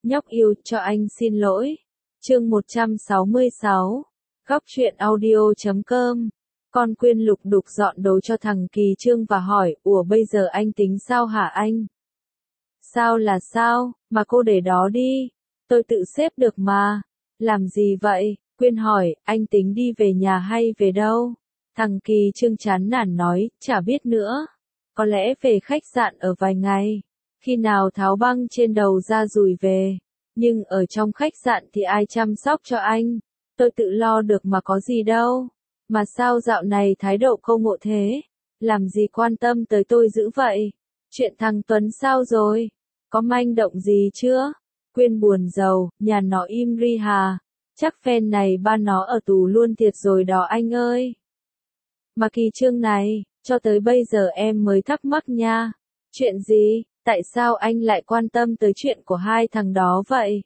Nhóc yêu cho anh xin lỗi. Chương 166. Góc truyện audio.com. Con Quyên lục đục dọn đồ cho thằng Kỳ Trương và hỏi, ủa bây giờ anh tính sao hả anh? Sao là sao, mà cô để đó đi. Tôi tự xếp được mà. Làm gì vậy? Quyên hỏi, anh tính đi về nhà hay về đâu? Thằng Kỳ Trương chán nản nói, chả biết nữa. Có lẽ về khách sạn ở vài ngày. Khi nào tháo băng trên đầu ra rồi về. Nhưng ở trong khách sạn thì ai chăm sóc cho anh? Tôi tự lo được mà có gì đâu. Mà sao dạo này thái độ cô ngộ thế? Làm gì quan tâm tới tôi dữ vậy? Chuyện thằng Tuấn sao rồi? Có manh động gì chưa? Quyên buồn rầu, nhà nó im ri hà. Chắc phen này ba nó ở tù luôn thiệt rồi đó anh ơi. Mà Kỳ Trương này, cho tới bây giờ em mới thắc mắc nha. Chuyện gì? Tại sao anh lại quan tâm tới chuyện của hai thằng đó vậy?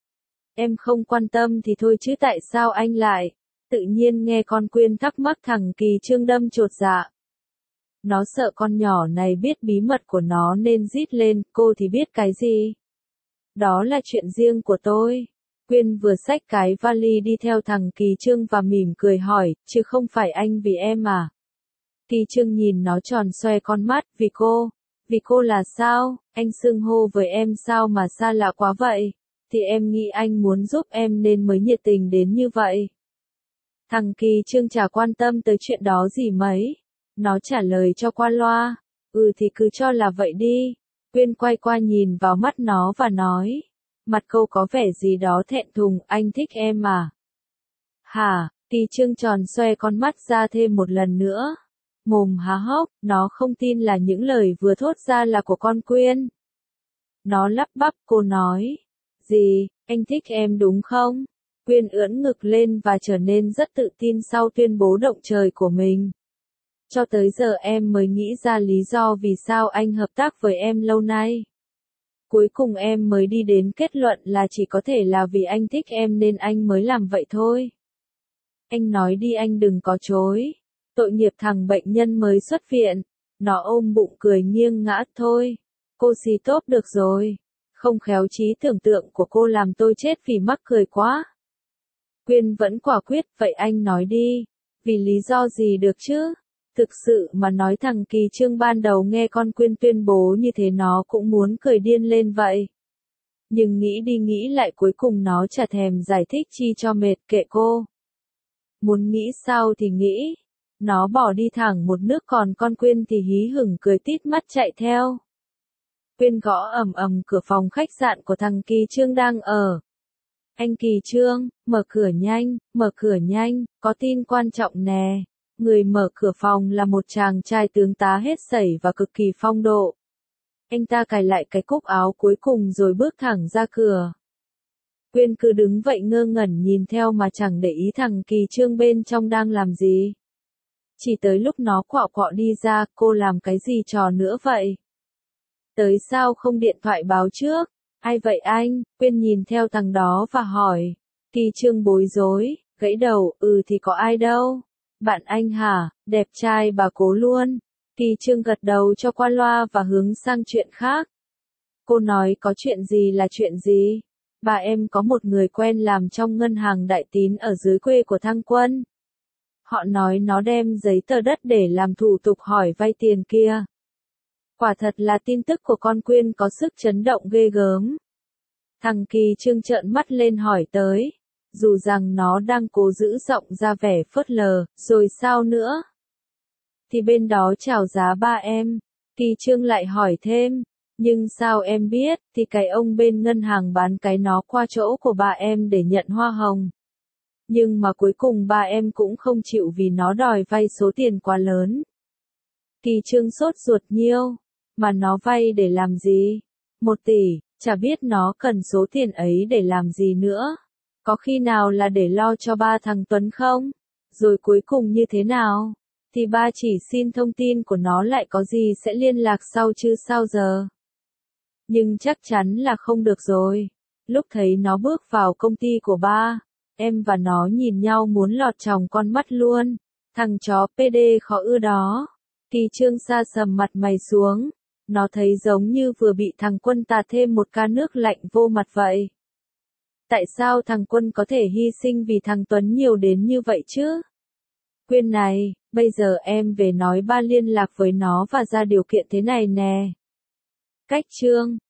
Em không quan tâm thì thôi chứ tại sao anh lại? Tự nhiên nghe con Quyên thắc mắc thằng Kỳ Trương đâm chột dạ. Nó sợ con nhỏ này biết bí mật của nó nên rít lên, cô thì biết cái gì? Đó là chuyện riêng của tôi. Quyên vừa xách cái vali đi theo thằng Kỳ Trương và mỉm cười hỏi, chứ không phải anh vì em à? Kỳ Trương nhìn nó tròn xoe con mắt, vì cô. Vì cô là sao? Anh xưng hô với em sao mà xa lạ quá vậy? Thì em nghĩ anh muốn giúp em nên mới nhiệt tình đến như vậy. Thằng Kỳ Trương chả quan tâm tới chuyện đó gì mấy. Nó trả lời cho qua loa. Thì cứ cho là vậy đi. Quyên quay qua nhìn vào mắt nó và nói. Mặt cô có vẻ gì đó thẹn thùng, anh thích em à? Hả? Kỳ Trương tròn xoe con mắt ra thêm một lần nữa. Mồm há hốc, nó không tin là những lời vừa thốt ra là của con Quyên. Nó lắp bắp, cô nói. Gì, anh thích em đúng không? Quyên ưỡn ngực lên và trở nên rất tự tin sau tuyên bố động trời của mình. Cho tới giờ em mới nghĩ ra lý do vì sao anh hợp tác với em lâu nay. Cuối cùng em mới đi đến kết luận là chỉ có thể là vì anh thích em nên anh mới làm vậy thôi. Anh nói đi, anh đừng có chối. Tội nghiệp thằng bệnh nhân mới xuất viện. Nó ôm bụng cười nghiêng ngã, thôi. Cô xì tốt được rồi. Không khéo trí tưởng tượng của cô làm tôi chết vì mắc cười quá. Quyên vẫn quả quyết, vậy anh nói đi. Vì lý do gì được chứ? Thực sự mà nói thằng Kỳ Trương ban đầu nghe con Quyên tuyên bố như thế nó cũng muốn cười điên lên vậy. Nhưng nghĩ đi nghĩ lại cuối cùng nó chả thèm giải thích chi cho mệt, kệ cô. Muốn nghĩ sao thì nghĩ. Nó bỏ đi thẳng một nước, còn con Quyên thì hí hửng cười tít mắt chạy theo. Quyên gõ ầm ầm cửa phòng khách sạn của thằng Kỳ Trương đang ở. Anh Kỳ Trương, mở cửa nhanh, có tin quan trọng nè. Người mở cửa phòng là một chàng trai tướng tá hết sẩy và cực kỳ phong độ. Anh ta cài lại cái cúc áo cuối cùng rồi bước thẳng ra cửa. Quyên cứ đứng vậy ngơ ngẩn nhìn theo mà chẳng để ý thằng Kỳ Trương bên trong đang làm gì. Chỉ tới lúc nó quạo quọ đi ra, cô làm cái gì trò nữa vậy? Tới sao không điện thoại báo trước? Ai vậy anh? Quyên nhìn theo thằng đó và hỏi. Kỳ Trương bối rối, gãy đầu, thì có ai đâu. Bạn anh hả? Đẹp trai bà cố luôn. Kỳ Trương gật đầu cho qua loa và hướng sang chuyện khác. Cô nói có chuyện gì là chuyện gì? Bà em có một người quen làm trong ngân hàng Đại Tín ở dưới quê của Thăng Quân. Họ nói nó đem giấy tờ đất để làm thủ tục hỏi vay tiền kia. Quả thật là tin tức của con Quyên có sức chấn động ghê gớm. Thằng Kỳ Trương trợn mắt lên hỏi tới. Dù rằng nó đang cố giữ giọng ra vẻ phớt lờ, rồi sao nữa? Thì bên đó chào giá ba em. Kỳ Trương lại hỏi thêm. Nhưng sao em biết, thì cái ông bên ngân hàng bán cái nó qua chỗ của ba em để nhận hoa hồng. Nhưng mà cuối cùng ba em cũng không chịu vì nó đòi vay số tiền quá lớn. Kỳ Trương sốt ruột nhiêu. Mà nó vay để làm gì? 1 tỷ, chả biết nó cần số tiền ấy để làm gì nữa. Có khi nào là để lo cho ba thằng Tuấn không? Rồi cuối cùng như thế nào? Thì ba chỉ xin thông tin của nó, lại có gì sẽ liên lạc sau chứ sao giờ? Nhưng chắc chắn là không được rồi. Lúc thấy nó bước vào công ty của ba, em và nó nhìn nhau muốn lọt tròng con mắt luôn. Thằng chó PD khó ưa đó. Kỳ Trương sa sầm mặt mày xuống. Nó thấy giống như vừa bị thằng Quân tạt thêm một ca nước lạnh vô mặt vậy. Tại sao thằng Quân có thể hy sinh vì thằng Tuấn nhiều đến như vậy chứ? Quyên này, bây giờ em về nói ba liên lạc với nó và ra điều kiện thế này nè. Cách Trương